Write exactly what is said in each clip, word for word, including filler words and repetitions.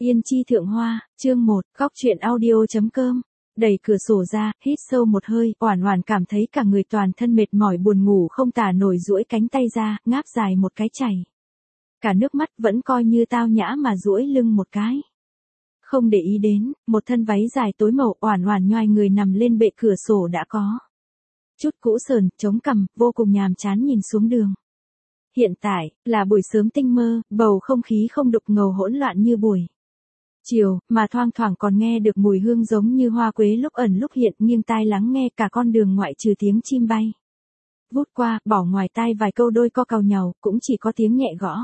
Yên chi thượng hoa, chương một, góc truyện audio.com. Đẩy cửa sổ ra, hít sâu một hơi, Oản Oản cảm thấy cả người toàn thân mệt mỏi buồn ngủ không tả nổi, duỗi cánh tay ra, ngáp dài một cái chảy. Cả nước mắt vẫn coi như tao nhã mà duỗi lưng một cái. Không để ý đến, một thân váy dài tối màu, Oản Oản nhoài người nằm lên bệ cửa sổ đã có chút cũ sờn, chống cằm, vô cùng nhàm chán nhìn xuống đường. Hiện tại, là buổi sớm tinh mơ, bầu không khí không đục ngầu hỗn loạn như buổi chiều, mà thoang thoảng còn nghe được mùi hương giống như hoa quế lúc ẩn lúc hiện, nghiêng tai lắng nghe cả con đường ngoại trừ tiếng chim bay vút qua, bỏ ngoài tai vài câu đôi co càu nhàu, cũng chỉ có tiếng nhẹ gõ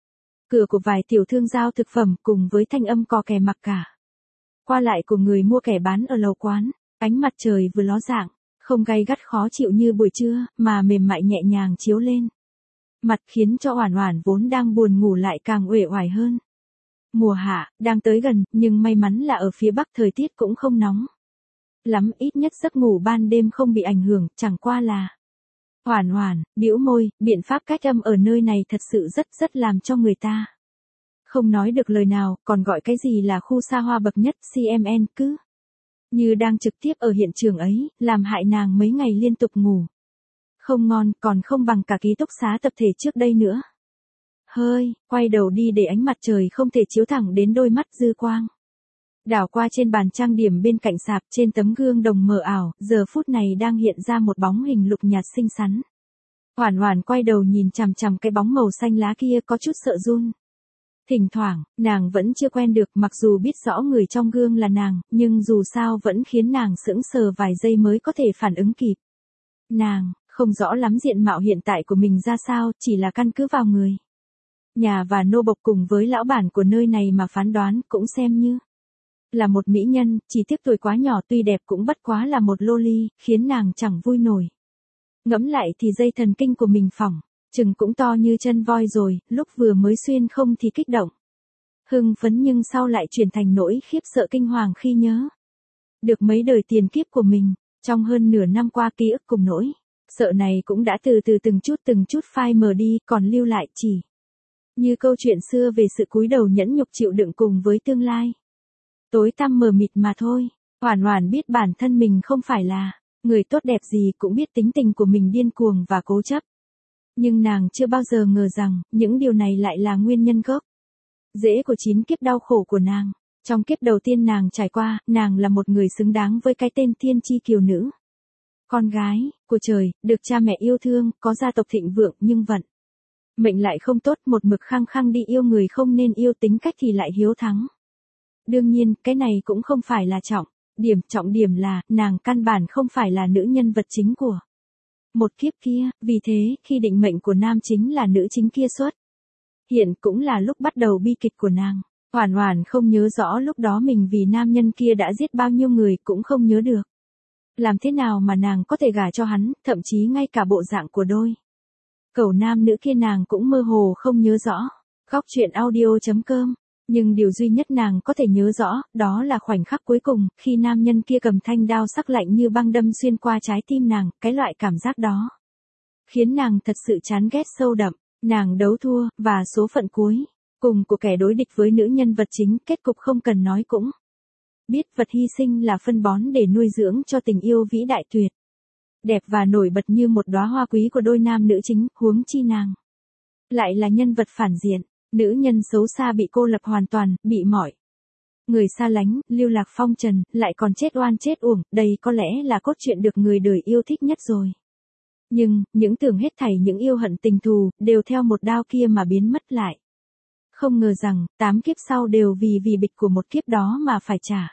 cửa của vài tiểu thương giao thực phẩm cùng với thanh âm cò kè mặc cả qua lại của người mua kẻ bán ở lầu quán. Ánh mặt trời vừa ló dạng, không gay gắt khó chịu như buổi trưa, mà mềm mại nhẹ nhàng chiếu lên mặt, khiến cho Oản Oản vốn đang buồn ngủ lại càng uể oải hơn. Mùa hạ đang tới gần, nhưng may mắn là ở phía Bắc thời tiết cũng không nóng lắm, ít nhất giấc ngủ ban đêm không bị ảnh hưởng, chẳng qua là. Oản Oản bĩu môi, biện pháp cách âm ở nơi này thật sự rất rất làm cho người ta không nói được lời nào, còn gọi cái gì là khu xa hoa bậc nhất, xê em en cứ như đang trực tiếp ở hiện trường ấy, làm hại nàng mấy ngày liên tục ngủ không ngon, còn không bằng cả ký túc xá tập thể trước đây nữa. Hơi, quay đầu đi để ánh mặt trời không thể chiếu thẳng đến đôi mắt dư quang. Đảo qua trên bàn trang điểm bên cạnh sạp, trên tấm gương đồng mờ ảo, giờ phút này đang hiện ra một bóng hình lục nhạt xinh xắn. Oản Oản quay đầu nhìn chằm chằm cái bóng màu xanh lá kia có chút sợ run. Thỉnh thoảng, nàng vẫn chưa quen được, mặc dù biết rõ người trong gương là nàng, nhưng dù sao vẫn khiến nàng sững sờ vài giây mới có thể phản ứng kịp. Nàng không rõ lắm diện mạo hiện tại của mình ra sao, chỉ là căn cứ vào người nhà và nô bộc cùng với lão bản của nơi này mà phán đoán, cũng xem như là một mỹ nhân, chỉ tiếc tuổi quá nhỏ, tuy đẹp cũng bất quá là một loli, khiến nàng chẳng vui nổi. Ngẫm lại thì dây thần kinh của mình phỏng chừng cũng to như chân voi rồi, lúc vừa mới xuyên không thì kích động hưng phấn, nhưng sau lại chuyển thành nỗi khiếp sợ kinh hoàng khi nhớ được mấy đời tiền kiếp của mình, trong hơn nửa năm qua ký ức cùng nỗi sợ này cũng đã từ từ từng chút từng chút phai mờ đi, còn lưu lại chỉ như câu chuyện xưa về sự cúi đầu nhẫn nhục chịu đựng cùng với tương lai tối tăm mờ mịt mà thôi. Oản Oản biết bản thân mình không phải là người tốt đẹp gì, cũng biết tính tình của mình điên cuồng và cố chấp. Nhưng nàng chưa bao giờ ngờ rằng, những điều này lại là nguyên nhân gốc rễ của chín kiếp đau khổ của nàng. Trong kiếp đầu tiên nàng trải qua, nàng là một người xứng đáng với cái tên thiên chi kiều nữ. Con gái của trời, được cha mẹ yêu thương, có gia tộc thịnh vượng, nhưng vận mệnh lại không tốt, một mực khăng khăng đi yêu người không nên yêu, tính cách thì lại hiếu thắng. Đương nhiên, cái này cũng không phải là trọng điểm, trọng điểm là, nàng căn bản không phải là nữ nhân vật chính của một kiếp kia, vì thế, khi định mệnh của nam chính là nữ chính kia xuất hiện, cũng là lúc bắt đầu bi kịch của nàng. Oản Oản không nhớ rõ lúc đó mình vì nam nhân kia đã giết bao nhiêu người, cũng không nhớ được làm thế nào mà nàng có thể gả cho hắn, thậm chí ngay cả bộ dạng của đôi cẩu nam nữ kia nàng cũng mơ hồ không nhớ rõ. Góc truyện audio.com. Nhưng điều duy nhất nàng có thể nhớ rõ, đó là khoảnh khắc cuối cùng, khi nam nhân kia cầm thanh đao sắc lạnh như băng đâm xuyên qua trái tim nàng, cái loại cảm giác đó khiến nàng thật sự chán ghét sâu đậm. Nàng đấu thua, và số phận cuối cùng của kẻ đối địch với nữ nhân vật chính, kết cục không cần nói cũng biết, vật hy sinh là phân bón để nuôi dưỡng cho tình yêu vĩ đại tuyệt đẹp và nổi bật như một đóa hoa quý của đôi nam nữ chính, huống chi nàng lại là nhân vật phản diện, nữ nhân xấu xa bị cô lập hoàn toàn, bị mọi người xa lánh, lưu lạc phong trần, lại còn chết oan chết uổng. Đây có lẽ là cốt truyện được người đời yêu thích nhất rồi. Nhưng, những tưởng hết thảy những yêu hận tình thù, đều theo một đao kia mà biến mất lại. Không ngờ rằng, tám kiếp sau đều vì vì bịch của một kiếp đó mà phải trả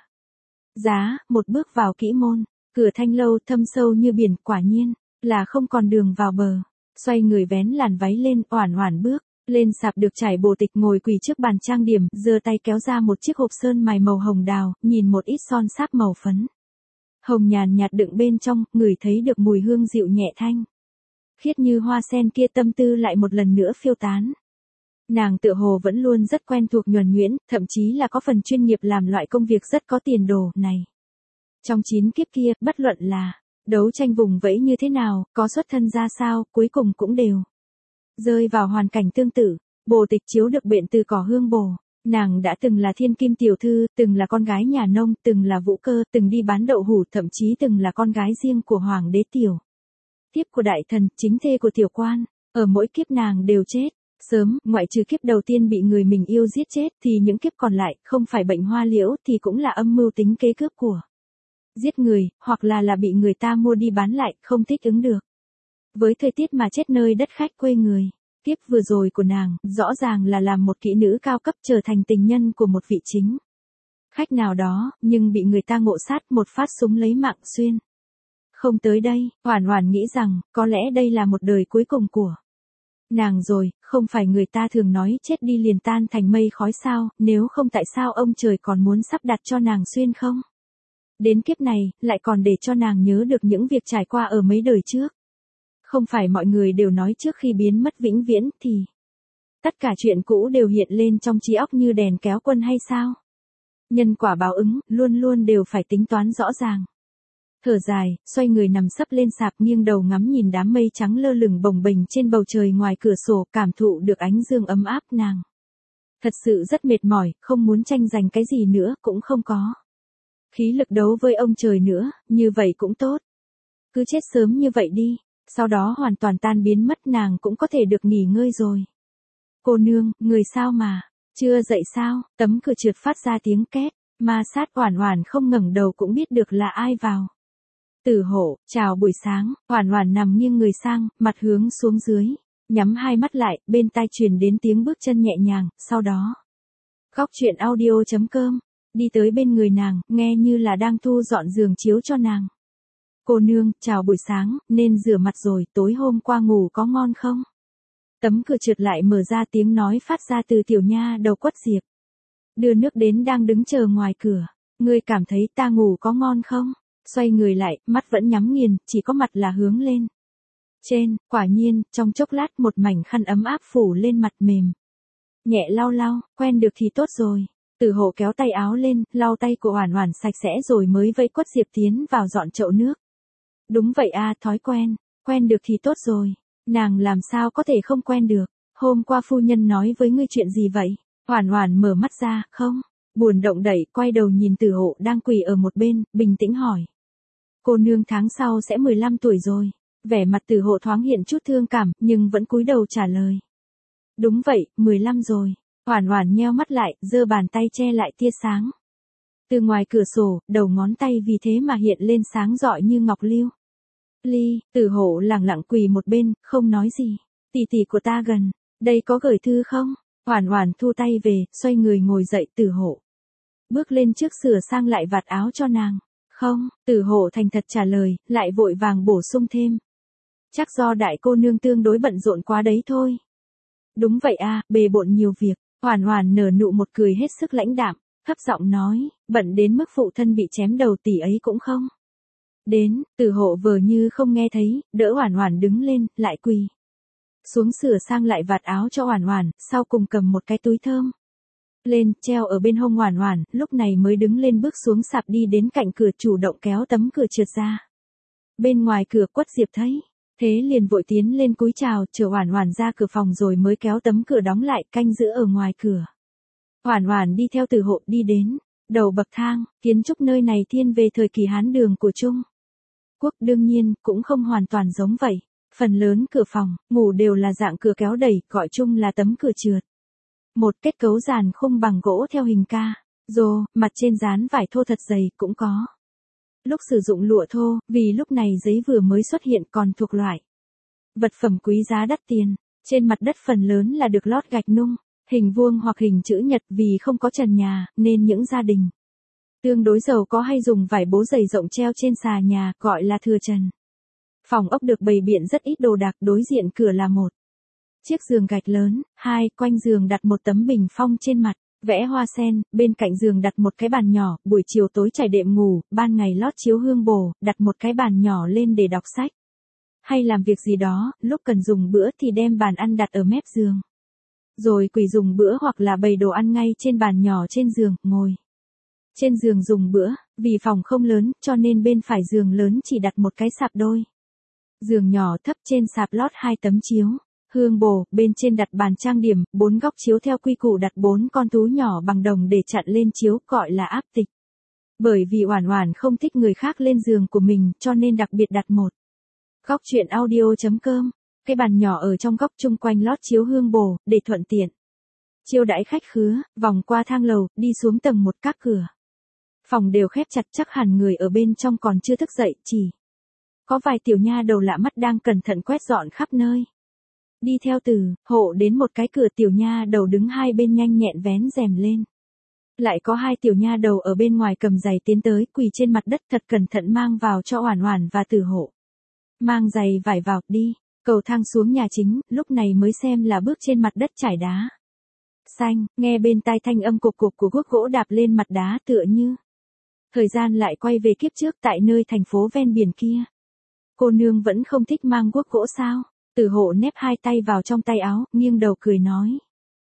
giá. Một bước vào kỹ môn, cửa thanh lâu thâm sâu như biển, quả nhiên là không còn đường vào bờ. Xoay người vén làn váy lên, Oản Oản bước lên sạp được trải bồ tịch, ngồi quỳ trước bàn trang điểm, giơ tay kéo ra một chiếc hộp sơn mài màu hồng đào, nhìn một ít son sáp màu phấn hồng nhàn nhạt đựng bên trong, ngửi thấy được mùi hương dịu nhẹ thanh khiết như hoa sen kia, tâm tư lại một lần nữa phiêu tán. Nàng tựa hồ vẫn luôn rất quen thuộc nhuần nhuyễn, thậm chí là có phần chuyên nghiệp làm loại công việc rất có tiền đồ này. Trong chín kiếp kia, bất luận là đấu tranh vùng vẫy như thế nào, có xuất thân ra sao, cuối cùng cũng đều rơi vào hoàn cảnh tương tự. Bồ tịch chiếu được biện từ cỏ hương bồ, Nàng đã từng là thiên kim tiểu thư, từng là con gái nhà nông, từng là vũ cơ, từng đi bán đậu hủ, thậm chí từng là con gái riêng của hoàng đế tiểu. Tiếp của đại thần, chính thê của tiểu quan, ở mỗi kiếp nàng đều chết. Sớm, ngoại trừ kiếp đầu tiên bị người mình yêu giết chết thì những kiếp còn lại, không phải bệnh hoa liễu thì cũng là âm mưu tính kế cướp của. Giết người, hoặc là là bị người ta mua đi bán lại, không thích ứng được. Với thời tiết mà chết nơi đất khách quê người. Kiếp vừa rồi của nàng, rõ ràng là làm một kỹ nữ cao cấp trở thành tình nhân của một vị chính khách nào đó, nhưng bị người ta ngộ sát một phát súng lấy mạng xuyên. Không tới đây, Hoản Hoản nghĩ rằng, có lẽ đây là một đời cuối cùng của nàng rồi, không phải người ta thường nói chết đi liền tan thành mây khói sao, nếu không tại sao ông trời còn muốn sắp đặt cho nàng xuyên không? Đến kiếp này, lại còn để cho nàng nhớ được những việc trải qua ở mấy đời trước. Không phải mọi người đều nói trước khi biến mất vĩnh viễn thì tất cả chuyện cũ đều hiện lên trong trí óc như đèn kéo quân hay sao? Nhân quả báo ứng, luôn luôn đều phải tính toán rõ ràng. Thở dài, xoay người nằm sấp lên sạp nghiêng đầu ngắm nhìn đám mây trắng lơ lửng bồng bềnh trên bầu trời ngoài cửa sổ, cảm thụ được ánh dương ấm áp nàng. Thật sự rất mệt mỏi, không muốn tranh giành cái gì nữa, cũng không có khí lực đấu với ông trời nữa, như vậy cũng tốt. Cứ chết sớm như vậy đi, sau đó hoàn toàn tan biến mất, nàng cũng có thể được nghỉ ngơi rồi. Cô nương, người sao mà, chưa dậy sao? Tấm cửa trượt phát ra tiếng két, ma sát. Hoản Hoản không ngẩng đầu cũng biết được là ai vào. Tử Hộ, chào buổi sáng. Hoản Hoản nằm nghiêng người sang, mặt hướng xuống dưới, nhắm hai mắt lại, bên tai truyền đến tiếng bước chân nhẹ nhàng, sau đó Góc truyện audio chấm com đi tới bên người nàng, nghe như là đang thu dọn giường chiếu cho nàng. Cô nương, chào buổi sáng, nên rửa mặt rồi, tối hôm qua ngủ có ngon không? Tấm cửa trượt lại mở ra, tiếng nói phát ra từ tiểu nha đầu Quất Diệp. Đưa nước đến đang đứng chờ ngoài cửa. Ngươi cảm thấy ta ngủ có ngon không? Xoay người lại, mắt vẫn nhắm nghiền, chỉ có mặt là hướng lên trên. Quả nhiên, trong chốc lát một mảnh khăn ấm áp phủ lên mặt mềm. Nhẹ lau lau, quen được thì tốt rồi. Tử Hộ kéo tay áo lên, lau tay của Hoản Hoản sạch sẽ rồi mới vẫy Quất Diệp tiến vào dọn chậu nước. Đúng vậy a, thói quen, quen được thì tốt rồi. Nàng làm sao có thể không quen được? Hôm qua phu nhân nói với ngươi chuyện gì vậy? Hoản Hoản mở mắt ra, không, buồn động đẩy, quay đầu nhìn Tử Hộ đang quỳ ở một bên, bình tĩnh hỏi. Cô nương tháng sau sẽ mười lăm tuổi rồi. Vẻ mặt Tử Hộ thoáng hiện chút thương cảm, nhưng vẫn cúi đầu trả lời. Đúng vậy, mười lăm rồi. Hoản Hoản nheo mắt lại, giơ bàn tay che lại tia sáng. Từ ngoài cửa sổ, đầu ngón tay vì thế mà hiện lên sáng rọi như ngọc lưu ly. Tử Hộ lẳng lặng quỳ một bên, không nói gì. Tỷ tỷ của ta gần, đây có gửi thư không? Hoản Hoản thu tay về, xoay người ngồi dậy. Tử Hộ bước lên trước sửa sang lại vạt áo cho nàng. Không, Tử Hộ thành thật trả lời, lại vội vàng bổ sung thêm. Chắc do đại cô nương tương đối bận rộn quá đấy thôi. Đúng vậy a, bề bộn nhiều việc. Hoản Hoản nở nụ một cười hết sức lãnh đạm, thấp giọng nói, bận đến mức phụ thân bị chém đầu tỷ ấy cũng không đến. Tử Hộ vờ như không nghe thấy, đỡ Hoản Hoản đứng lên, lại quỳ xuống sửa sang lại vạt áo cho Hoản Hoản, sau cùng cầm một cái túi thơm lên, treo ở bên hông Hoản Hoản, lúc này mới đứng lên bước xuống sạp đi đến cạnh cửa, chủ động kéo tấm cửa trượt ra. Bên ngoài cửa Quất Diệp thấy thế liền vội tiến lên cúi chào, chờ Hoản Hoản ra cửa phòng rồi mới kéo tấm cửa đóng lại, canh giữ ở ngoài cửa. Hoản Hoản đi theo Tử Hộ đi đến đầu bậc thang. Kiến trúc nơi này thiên về thời kỳ Hán Đường của Trung Quốc, đương nhiên cũng không hoàn toàn giống vậy. Phần lớn cửa phòng ngủ đều là dạng cửa kéo đẩy, gọi chung là tấm cửa trượt. Một kết cấu giàn khung bằng gỗ theo hình ca rô, mặt trên dán vải thô thật dày, cũng có lúc sử dụng lụa thô, vì lúc này giấy vừa mới xuất hiện còn thuộc loại vật phẩm quý giá đắt tiền. Trên mặt đất phần lớn là được lót gạch nung, hình vuông hoặc hình chữ nhật, vì không có trần nhà, nên những gia đình tương đối giàu có hay dùng vải bố dày rộng treo trên xà nhà, gọi là thừa trần. Phòng ốc được bày biện rất ít đồ đạc, đối diện cửa là một chiếc giường gạch lớn, hai, quanh giường đặt một tấm bình phong trên mặt vẽ hoa sen, bên cạnh giường đặt một cái bàn nhỏ, buổi chiều tối trải đệm ngủ, ban ngày lót chiếu hương bồ, đặt một cái bàn nhỏ lên để đọc sách hay làm việc gì đó, lúc cần dùng bữa thì đem bàn ăn đặt ở mép giường, rồi quỳ dùng bữa hoặc là bày đồ ăn ngay trên bàn nhỏ trên giường, ngồi trên giường dùng bữa. Vì phòng không lớn, cho nên bên phải giường lớn chỉ đặt một cái sạp đôi giường nhỏ thấp, trên sạp lót hai tấm chiếu hương bồ, bên trên đặt bàn trang điểm, bốn góc chiếu theo quy củ đặt bốn con thú nhỏ bằng đồng để chặn lên chiếu, gọi là áp tịch. Bởi vì Oản Oản không thích người khác lên giường của mình, cho nên đặc biệt đặt một góc truyện audio chấm com. Cái bàn nhỏ ở trong góc chung quanh lót chiếu hương bồ, để thuận tiện chiêu đãi khách khứa, vòng qua thang lầu, đi xuống tầng một, các cửa phòng đều khép chặt, chắc hẳn người ở bên trong còn chưa thức dậy, chỉ có vài tiểu nha đầu lạ mắt đang cẩn thận quét dọn khắp nơi. Đi theo Từ Hộ đến một cái cửa, tiểu nha đầu đứng hai bên nhanh nhẹn vén rèm lên. Lại có hai tiểu nha đầu ở bên ngoài cầm giày tiến tới, quỳ trên mặt đất thật cẩn thận mang vào cho Oản Oản và Từ Hộ. Mang giày vải vào, đi. Cầu thang xuống nhà chính, lúc này mới xem là bước trên mặt đất trải đá xanh, nghe bên tai thanh âm cục cục của guốc gỗ đạp lên mặt đá, tựa như thời gian lại quay về kiếp trước tại nơi thành phố ven biển kia. Cô nương vẫn không thích mang guốc gỗ sao? Từ Hộ nép hai tay vào trong tay áo, nghiêng đầu cười nói.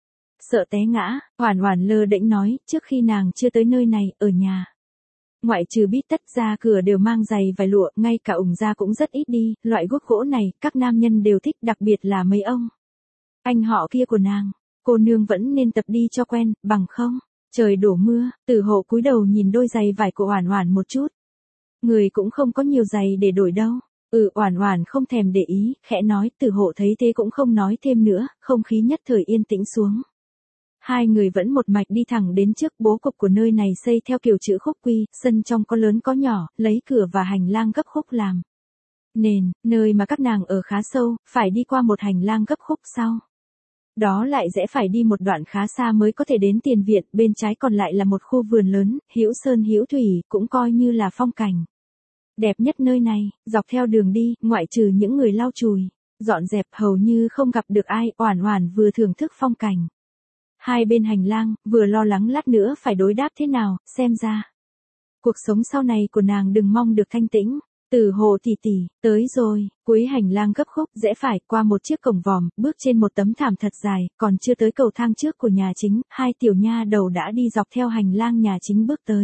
Sợ té ngã, Oản Oản lơ đễnh nói, trước khi nàng chưa tới nơi này, ở nhà. Ngoại trừ bít tất ra cửa đều mang giày vải lụa, ngay cả ủng da cũng rất ít đi, loại guốc gỗ này, các nam nhân đều thích, đặc biệt là mấy ông anh họ kia của nàng. Cô nương vẫn nên tập đi cho quen, bằng không, trời đổ mưa. Từ Hộ cúi đầu nhìn đôi giày vải của Oản Oản một chút. Người cũng không có nhiều giày để đổi đâu. Ừ, Oản Oản không thèm để ý, khẽ nói. Từ Hộ thấy thế cũng không nói thêm nữa, không khí nhất thời yên tĩnh xuống. Hai người vẫn một mạch đi thẳng đến trước. Bố cục của nơi này xây theo kiểu chữ khúc quy, sân trong có lớn có nhỏ, lấy cửa và hành lang gấp khúc làm nền, nơi mà các nàng ở khá sâu, phải đi qua một hành lang gấp khúc sau. Đó lại rẽ phải đi một đoạn khá xa mới có thể đến tiền viện, bên trái còn lại là một khu vườn lớn, hữu sơn hữu thủy, cũng coi như là phong cảnh đẹp nhất nơi này. Dọc theo đường đi, ngoại trừ những người lau chùi, dọn dẹp, hầu như không gặp được ai. Oản Oản vừa thưởng thức phong cảnh hai bên hành lang, vừa lo lắng lát nữa phải đối đáp thế nào, xem ra cuộc sống sau này của nàng đừng mong được thanh tĩnh. Từ Hộ tỷ tỷ, tới rồi. Cuối hành lang gấp khúc, rẽ phải, qua một chiếc cổng vòm, bước trên một tấm thảm thật dài, còn chưa tới cầu thang trước của nhà chính, hai tiểu nha đầu đã đi dọc theo hành lang nhà chính bước tới.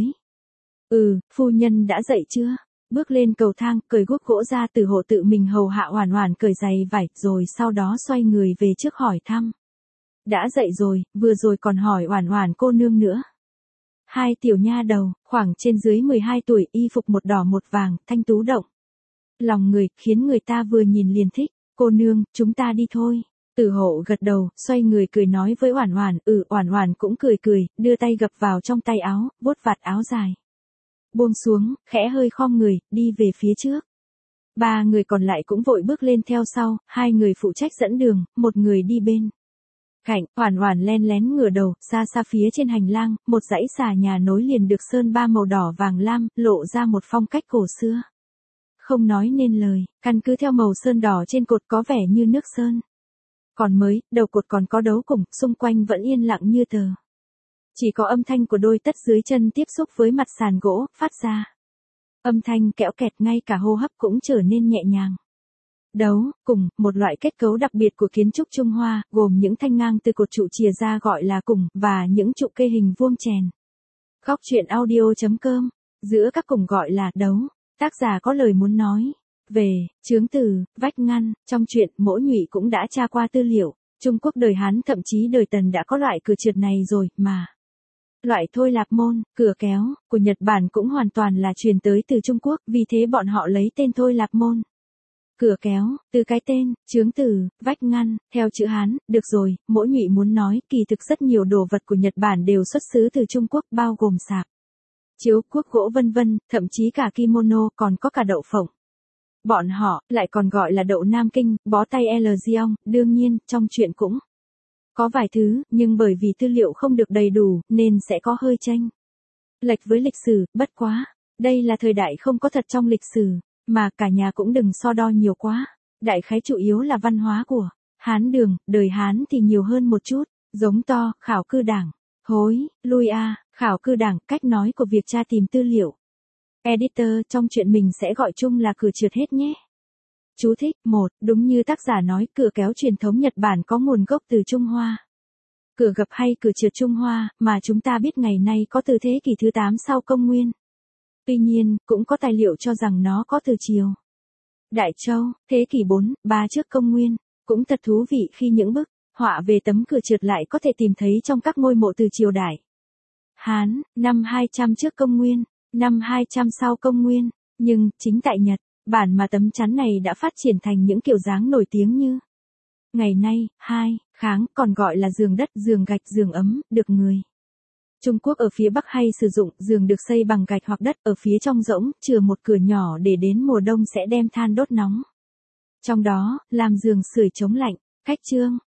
Ừ, phu nhân đã dậy chưa? Bước lên cầu thang, cởi guốc gỗ ra. Từ Hộ tự mình hầu hạ Oản Oản cởi giày vải, rồi sau đó xoay người về trước hỏi thăm. Đã dậy rồi, vừa rồi còn hỏi Oản Oản cô nương nữa. Hai tiểu nha đầu, khoảng trên dưới mười hai tuổi, y phục một đỏ một vàng, thanh tú động lòng người, khiến người ta vừa nhìn liền thích. Cô nương, chúng ta đi thôi. Từ Hộ gật đầu, xoay người cười nói với Oản Oản. Ừ, Oản Oản cũng cười cười, đưa tay gập vào trong tay áo, vuốt vạt áo dài, buông xuống, khẽ hơi khom người, đi về phía trước. Ba người còn lại cũng vội bước lên theo sau, hai người phụ trách dẫn đường, một người đi bên cạnh. Oản Oản len lén ngửa đầu, xa xa phía trên hành lang, một dãy xà nhà nối liền được sơn ba màu đỏ vàng lam, lộ ra một phong cách cổ xưa không nói nên lời. Căn cứ theo màu sơn đỏ trên cột có vẻ như nước sơn còn mới, đầu cột còn có đấu củng, xung quanh vẫn yên lặng như tờ. Chỉ có âm thanh của đôi tất dưới chân tiếp xúc với mặt sàn gỗ, phát ra âm thanh kẽo kẹt, ngay cả hô hấp cũng trở nên nhẹ nhàng. Đấu củng, một loại kết cấu đặc biệt của kiến trúc Trung Hoa, gồm những thanh ngang từ cột trụ chìa ra gọi là củng, và những trụ kê hình vuông chèn. Góc truyện audio chấm com, giữa các củng gọi là đấu. Tác giả có lời muốn nói về chướng từ, vách ngăn. Trong truyện, Mỗ Nhụy cũng đã tra qua tư liệu. Trung Quốc đời Hán, thậm chí đời Tần đã có loại cửa trượt này rồi, mà loại thôi lạp môn, cửa kéo, của Nhật Bản cũng hoàn toàn là truyền tới từ Trung Quốc, vì thế bọn họ lấy tên thôi lạp môn, cửa kéo, từ cái tên, chướng từ, vách ngăn, theo chữ Hán. Được rồi, Mỗ Nhụy muốn nói, kỳ thực rất nhiều đồ vật của Nhật Bản đều xuất xứ từ Trung Quốc, bao gồm sạp, chiếu, cuốc gỗ vân vân, thậm chí cả kimono, còn có cả đậu phộng. Bọn họ, lại còn gọi là đậu Nam Kinh, bó tay L Giong. Đương nhiên, trong truyện cũng có vài thứ, nhưng bởi vì tư liệu không được đầy đủ, nên sẽ có hơi chênh lệch với lịch sử. Bất quá, đây là thời đại không có thật trong lịch sử, mà cả nhà cũng đừng so đo nhiều quá. Đại khái chủ yếu là văn hóa của Hán Đường, đời Hán thì nhiều hơn một chút. Giống to, khảo cư đảng. Hối, lui a, khảo cư đảng, cách nói của việc tra tìm tư liệu. Editor, trong chuyện mình sẽ gọi chung là cửa trượt hết nhé. Chú thích, một, đúng như tác giả nói, cửa kéo truyền thống Nhật Bản có nguồn gốc từ Trung Hoa. Cửa gập hay cửa trượt Trung Hoa, mà chúng ta biết ngày nay có từ thế kỷ thứ tám sau công nguyên. Tuy nhiên, cũng có tài liệu cho rằng nó có từ triều Đại Châu, thế kỷ bốn, ba trước công nguyên. Cũng thật thú vị khi những bức họa về tấm cửa trượt lại có thể tìm thấy trong các ngôi mộ từ triều đại Hán, năm hai trăm trước công nguyên, năm hai trăm sau công nguyên, nhưng chính tại Nhật, bản mà tấm chắn này đã phát triển thành những kiểu dáng nổi tiếng như ngày nay, hai, kháng, còn gọi là giường đất, giường gạch, giường ấm, được người Trung Quốc ở phía Bắc hay sử dụng giường được xây bằng gạch hoặc đất, ở phía trong rỗng, chừa một cửa nhỏ để đến mùa đông sẽ đem than đốt nóng. Trong đó, làm giường sưởi chống lạnh. Cách chương